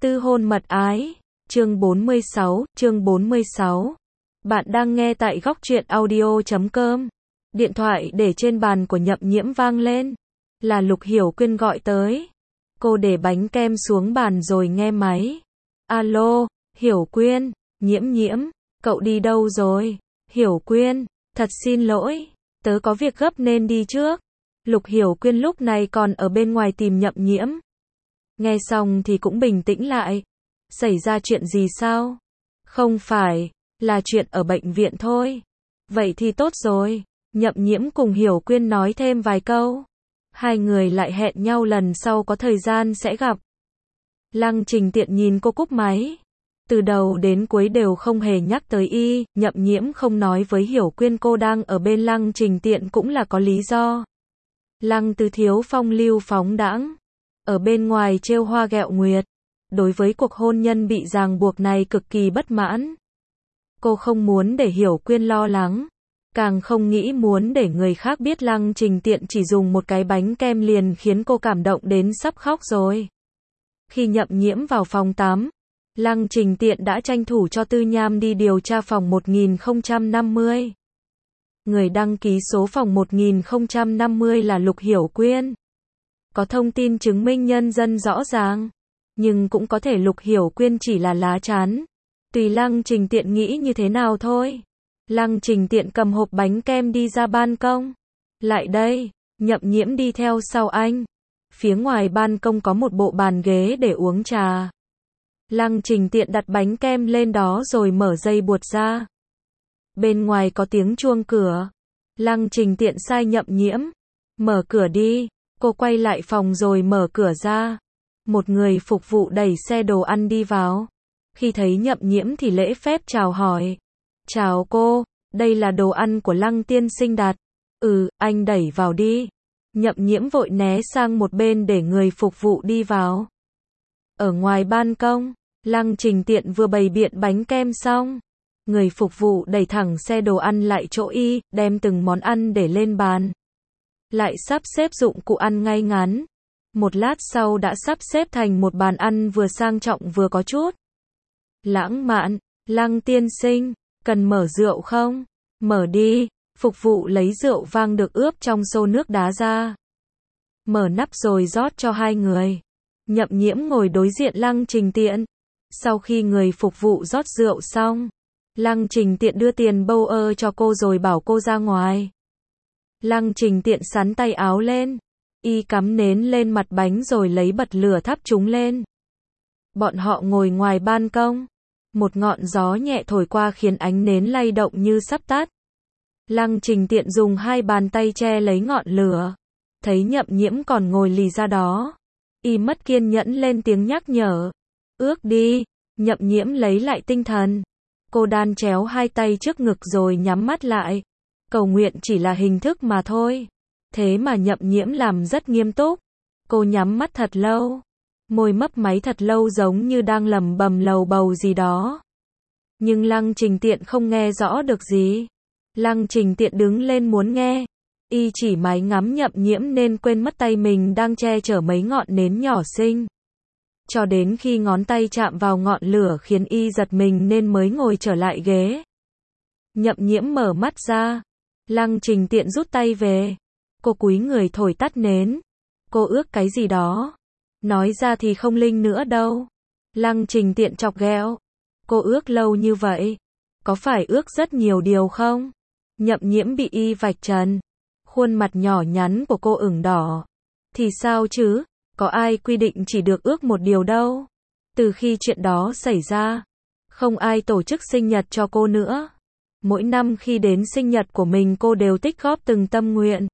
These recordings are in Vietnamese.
Tư hôn mật ái, chương 46. Bạn đang nghe tại góc truyện audio.com. Điện thoại để trên bàn của Nhậm Nhiễm vang lên. Là Lục Hiểu Quyên gọi tới. Cô để bánh kem xuống bàn rồi nghe máy. Alo, Hiểu Quyên, Nhiễm, cậu đi đâu rồi? Hiểu Quyên, thật xin lỗi, tớ có việc gấp nên đi trước. Lục Hiểu Quyên lúc này còn ở bên ngoài tìm Nhậm Nhiễm. Nghe xong thì cũng bình tĩnh lại. Xảy ra chuyện gì sao? Không phải, là chuyện ở bệnh viện thôi. Vậy thì tốt rồi. Nhậm Nhiễm cùng Hiểu Quyên nói thêm vài câu. Hai người lại hẹn nhau lần sau có thời gian sẽ gặp. Lăng Trình Tiện nhìn cô cúp máy. Từ đầu đến cuối đều không hề nhắc tới y. Nhậm Nhiễm không nói với Hiểu Quyên cô đang ở bên Lăng Trình Tiện cũng là có lý do. Lăng Tứ thiếu phong lưu phóng đãng, ở bên ngoài trêu hoa ghẹo nguyệt. Đối với cuộc hôn nhân bị ràng buộc này cực kỳ bất mãn. Cô không muốn để Hiểu Quyên lo lắng, càng không nghĩ muốn để người khác biết Lăng Trình Tiện chỉ dùng một cái bánh kem liền khiến cô cảm động đến sắp khóc rồi. Khi Nhậm Nhiễm vào phòng tắm, Lăng Trình Tiện đã tranh thủ cho Tư Nham đi điều tra phòng 1050. Người đăng ký số phòng 1050 là Lục Hiểu Quyên. Có thông tin chứng minh nhân dân rõ ràng, nhưng cũng có thể Lục Hiểu Quyên chỉ là lá chắn. Tùy Lăng Trình Tiện nghĩ như thế nào thôi. Lăng Trình Tiện cầm hộp bánh kem đi ra ban công. Lại đây, Nhậm Nhiễm đi theo sau anh. Phía ngoài ban công có một bộ bàn ghế để uống trà. Lăng Trình Tiện đặt bánh kem lên đó rồi mở dây buộc ra. Bên ngoài có tiếng chuông cửa. Lăng Trình Tiện sai Nhậm Nhiễm. Mở cửa đi. Cô quay lại phòng rồi mở cửa ra. Một người phục vụ đẩy xe đồ ăn đi vào. Khi thấy Nhậm Nhiễm thì lễ phép chào hỏi. Chào cô, đây là đồ ăn của Lăng tiên sinh đặt. Anh đẩy vào đi. Nhậm Nhiễm vội né sang một bên để người phục vụ đi vào. Ở ngoài ban công, Lăng Trình Tiện vừa bày biện bánh kem xong. Người phục vụ đẩy thẳng xe đồ ăn lại chỗ y, đem từng món ăn để lên bàn. Lại sắp xếp dụng cụ ăn ngay ngắn. Một lát sau đã sắp xếp thành một bàn ăn vừa sang trọng vừa có chút lãng mạn. Lăng tiên sinh, cần mở rượu không? Mở đi. Phục vụ lấy rượu vang được ướp trong xô nước đá ra. Mở nắp rồi rót cho hai người. Nhậm Nhiễm ngồi đối diện Lăng Trình Tiện. Sau khi người phục vụ rót rượu xong, Lăng Trình Tiện đưa tiền bâu cho cô rồi bảo cô ra ngoài. Lăng Trình Tiện xắn tay áo lên. Y cắm nến lên mặt bánh rồi lấy bật lửa thắp chúng lên. Bọn họ ngồi ngoài ban công. Một ngọn gió nhẹ thổi qua khiến ánh nến lay động như sắp tắt. Lăng Trình Tiện dùng hai bàn tay che lấy ngọn lửa. Thấy Nhậm Nhiễm còn ngồi lì ra đó. Y mất kiên nhẫn lên tiếng nhắc nhở. Ước đi. Nhậm Nhiễm lấy lại tinh thần. Cô đan chéo hai tay trước ngực rồi nhắm mắt lại. Cầu nguyện chỉ là hình thức mà thôi. Thế mà Nhậm Nhiễm làm rất nghiêm túc. Cô nhắm mắt thật lâu. Môi mấp máy thật lâu giống như đang lẩm bẩm lầu bầu gì đó. Nhưng Lăng Trình Tiện không nghe rõ được gì. Lăng Trình Tiện đứng lên muốn nghe. Y chỉ máy ngắm Nhậm Nhiễm nên quên mất tay mình đang che chở mấy ngọn nến nhỏ xinh. Cho đến khi ngón tay chạm vào ngọn lửa khiến y giật mình nên mới ngồi trở lại ghế. Nhậm Nhiễm mở mắt ra. Lăng Trình Tiện rút tay về. Cô cúi người thổi tắt nến. Cô ước cái gì đó. Nói ra thì không linh nữa đâu. Lăng Trình Tiện chọc ghẹo. Cô ước lâu như vậy. Có phải ước rất nhiều điều không? Nhậm Nhiễm bị y vạch trần. Khuôn mặt nhỏ nhắn của cô ửng đỏ. Thì sao chứ? Có ai quy định chỉ được ước một điều đâu. Từ khi chuyện đó xảy ra, không ai tổ chức sinh nhật cho cô nữa. Mỗi năm khi đến sinh nhật của mình cô đều tích góp từng tâm nguyện.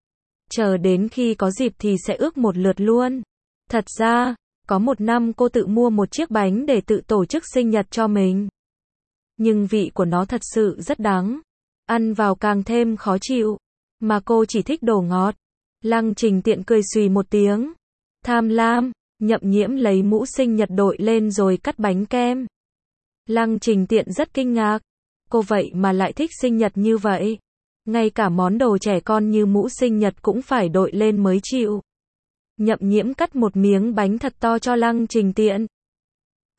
Chờ đến khi có dịp thì sẽ ước một lượt luôn. Thật ra, có một năm cô tự mua một chiếc bánh để tự tổ chức sinh nhật cho mình. Nhưng vị của nó thật sự rất đắng. Ăn vào càng thêm khó chịu. Mà cô chỉ thích đồ ngọt. Lăng Trình Tiện cười xùy một tiếng. Tham lam. Nhậm Nhiễm lấy mũ sinh nhật đội lên rồi cắt bánh kem. Lăng Trình Tiện rất kinh ngạc. Cô vậy mà lại thích sinh nhật như vậy. Ngay cả món đồ trẻ con như mũ sinh nhật cũng phải đội lên mới chịu. Nhậm Nhiễm cắt một miếng bánh thật to cho Lăng Trình Tiện.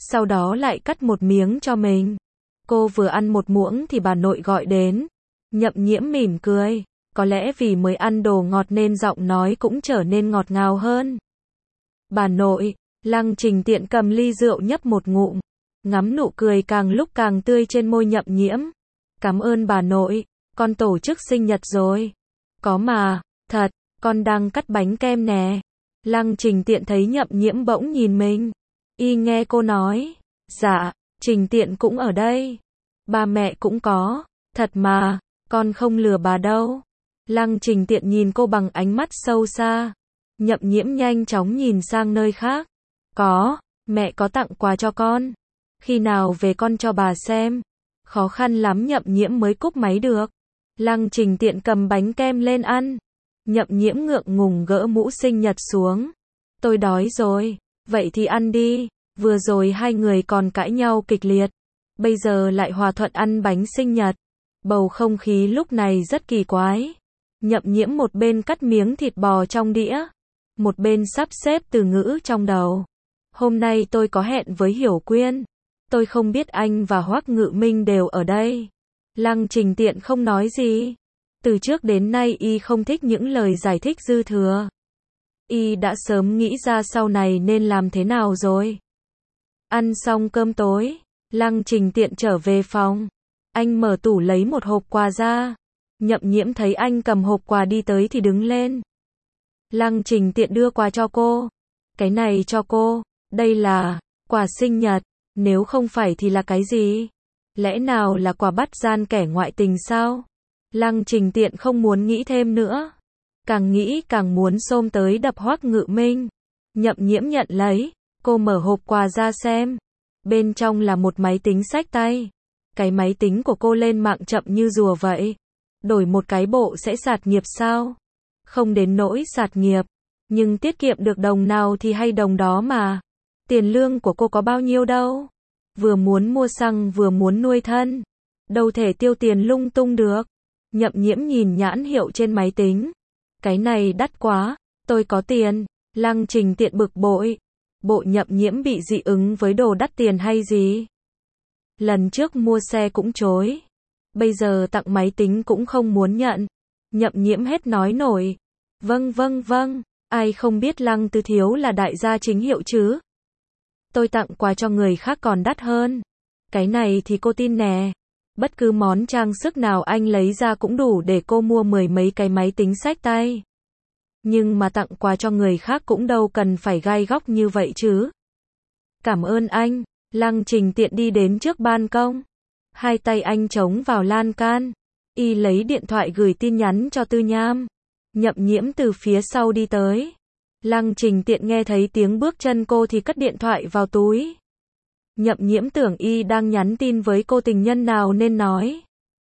sau đó lại cắt một miếng cho mình. Cô vừa ăn một muỗng thì bà nội gọi đến. Nhậm Nhiễm mỉm cười, có lẽ vì mới ăn đồ ngọt nên giọng nói cũng trở nên ngọt ngào hơn. Bà nội, Lăng Trình Tiện cầm ly rượu nhấp một ngụm, ngắm nụ cười càng lúc càng tươi trên môi Nhậm Nhiễm. Cảm ơn bà nội, con tổ chức sinh nhật rồi. Có mà, thật, con đang cắt bánh kem nè. Lăng Trình Tiện thấy Nhậm Nhiễm bỗng nhìn mình. Y nghe cô nói, dạ, Trình Tiện cũng ở đây. Ba mẹ cũng có, thật mà, con không lừa bà đâu. Lăng Trình Tiện nhìn cô bằng ánh mắt sâu xa. Nhậm Nhiễm nhanh chóng nhìn sang nơi khác. Có, mẹ có tặng quà cho con. Khi nào về con cho bà xem. Khó khăn lắm Nhậm Nhiễm mới cúp máy được. Lăng Trình Tiện cầm bánh kem lên ăn. Nhậm Nhiễm ngượng ngùng gỡ mũ sinh nhật xuống. Tôi đói rồi, vậy thì ăn đi. Vừa rồi hai người còn cãi nhau kịch liệt. Bây giờ lại hòa thuận ăn bánh sinh nhật. Bầu không khí lúc này rất kỳ quái. Nhậm Nhiễm một bên cắt miếng thịt bò trong đĩa, một bên sắp xếp từ ngữ trong đầu. Hôm nay tôi có hẹn với Hiểu Quyên. Tôi không biết anh và Hoắc Ngự Minh đều ở đây. Lăng Trình Tiện không nói gì. Từ trước đến nay y không thích những lời giải thích dư thừa. Y đã sớm nghĩ ra sau này nên làm thế nào rồi. Ăn xong cơm tối, Lăng Trình Tiện trở về phòng. Anh mở tủ lấy một hộp quà ra. Nhậm Nhiễm thấy anh cầm hộp quà đi tới thì đứng lên. Lăng Trình Tiện đưa quà cho cô. Cái này cho cô, đây là quà sinh nhật, nếu không phải thì là cái gì? Lẽ nào là quà bắt gian kẻ ngoại tình sao? Lăng Trình Tiện không muốn nghĩ thêm nữa. Càng nghĩ càng muốn xông tới đập Hoắc Ngự Minh. Nhậm Nhiễm nhận lấy, cô mở hộp quà ra xem. Bên trong là một máy tính xách tay. Cái máy tính của cô lên mạng chậm như rùa vậy. Đổi một cái bộ sẽ sạt nghiệp sao? Không đến nỗi sạt nghiệp, nhưng tiết kiệm được đồng nào thì hay đồng đó mà. Tiền lương của cô có bao nhiêu đâu? Vừa muốn mua xăng vừa muốn nuôi thân. Đâu thể tiêu tiền lung tung được. Nhậm Nhiễm nhìn nhãn hiệu trên máy tính. Cái này đắt quá, tôi có tiền. Lăng Trình Tiện bực bội. Bộ Nhậm Nhiễm bị dị ứng với đồ đắt tiền hay gì? Lần trước mua xe cũng chối. Bây giờ tặng máy tính cũng không muốn nhận. Nhậm Nhiễm hết nói nổi. Vâng, ai không biết Lăng Tư Thiếu là đại gia chính hiệu chứ? Tôi tặng quà cho người khác còn đắt hơn. Cái này thì cô tin nè. Bất cứ món trang sức nào anh lấy ra cũng đủ để cô mua mười mấy cái máy tính xách tay. Nhưng mà tặng quà cho người khác cũng đâu cần phải gai góc như vậy chứ. Cảm ơn anh. Lăng Trình Tiện đi đến trước ban công. Hai tay anh chống vào lan can. Y lấy điện thoại gửi tin nhắn cho Tư Nham. Nhậm Nhiễm từ phía sau đi tới. Lăng Trình Tiện nghe thấy tiếng bước chân cô thì cất điện thoại vào túi. Nhậm Nhiễm tưởng Y đang nhắn tin với cô tình nhân nào nên nói.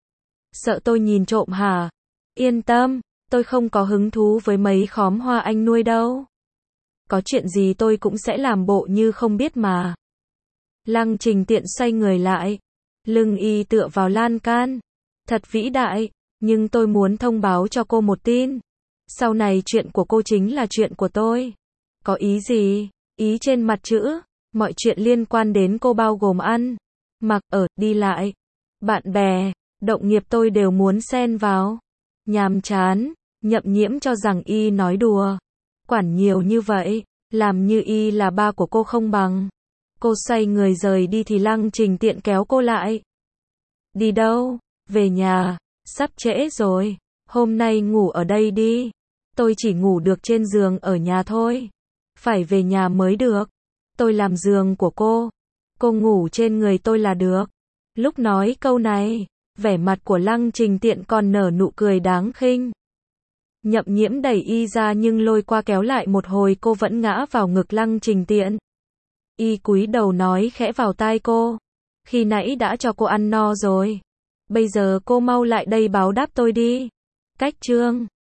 Sợ tôi nhìn trộm hả? Yên tâm, tôi không có hứng thú với mấy khóm hoa anh nuôi đâu. Có chuyện gì tôi cũng sẽ làm bộ như không biết mà. Lăng Trình Tiện xoay người lại. Lưng Y tựa vào lan can. Thật vĩ đại, nhưng tôi muốn thông báo cho cô một tin. Sau này chuyện của cô chính là chuyện của tôi. Có ý gì? Ý trên mặt chữ. Mọi chuyện liên quan đến cô bao gồm ăn, mặc, ở, đi lại, bạn bè, động nghiệp tôi đều muốn xen vào. Nhàm chán. Nhậm Nhiễm cho rằng Y nói đùa. Quản nhiều như vậy, làm như Y là ba của cô không bằng. Cô xoay người rời đi thì Lăng Trình Tiện kéo cô lại. Đi đâu? Về nhà. Sắp trễ rồi. Hôm nay ngủ ở đây đi. Tôi chỉ ngủ được trên giường ở nhà thôi. Phải về nhà mới được. Tôi làm giường của cô ngủ trên người tôi là được. Lúc nói câu này, vẻ mặt của Lăng Trình Tiện còn nở nụ cười đáng khinh. Nhậm Nhiễm đẩy Y ra nhưng lôi qua kéo lại một hồi cô vẫn ngã vào ngực Lăng Trình Tiện. Y cúi đầu nói khẽ vào tai cô. Khi nãy đã cho cô ăn no rồi. Bây giờ cô mau lại đây báo đáp tôi đi. Cách chương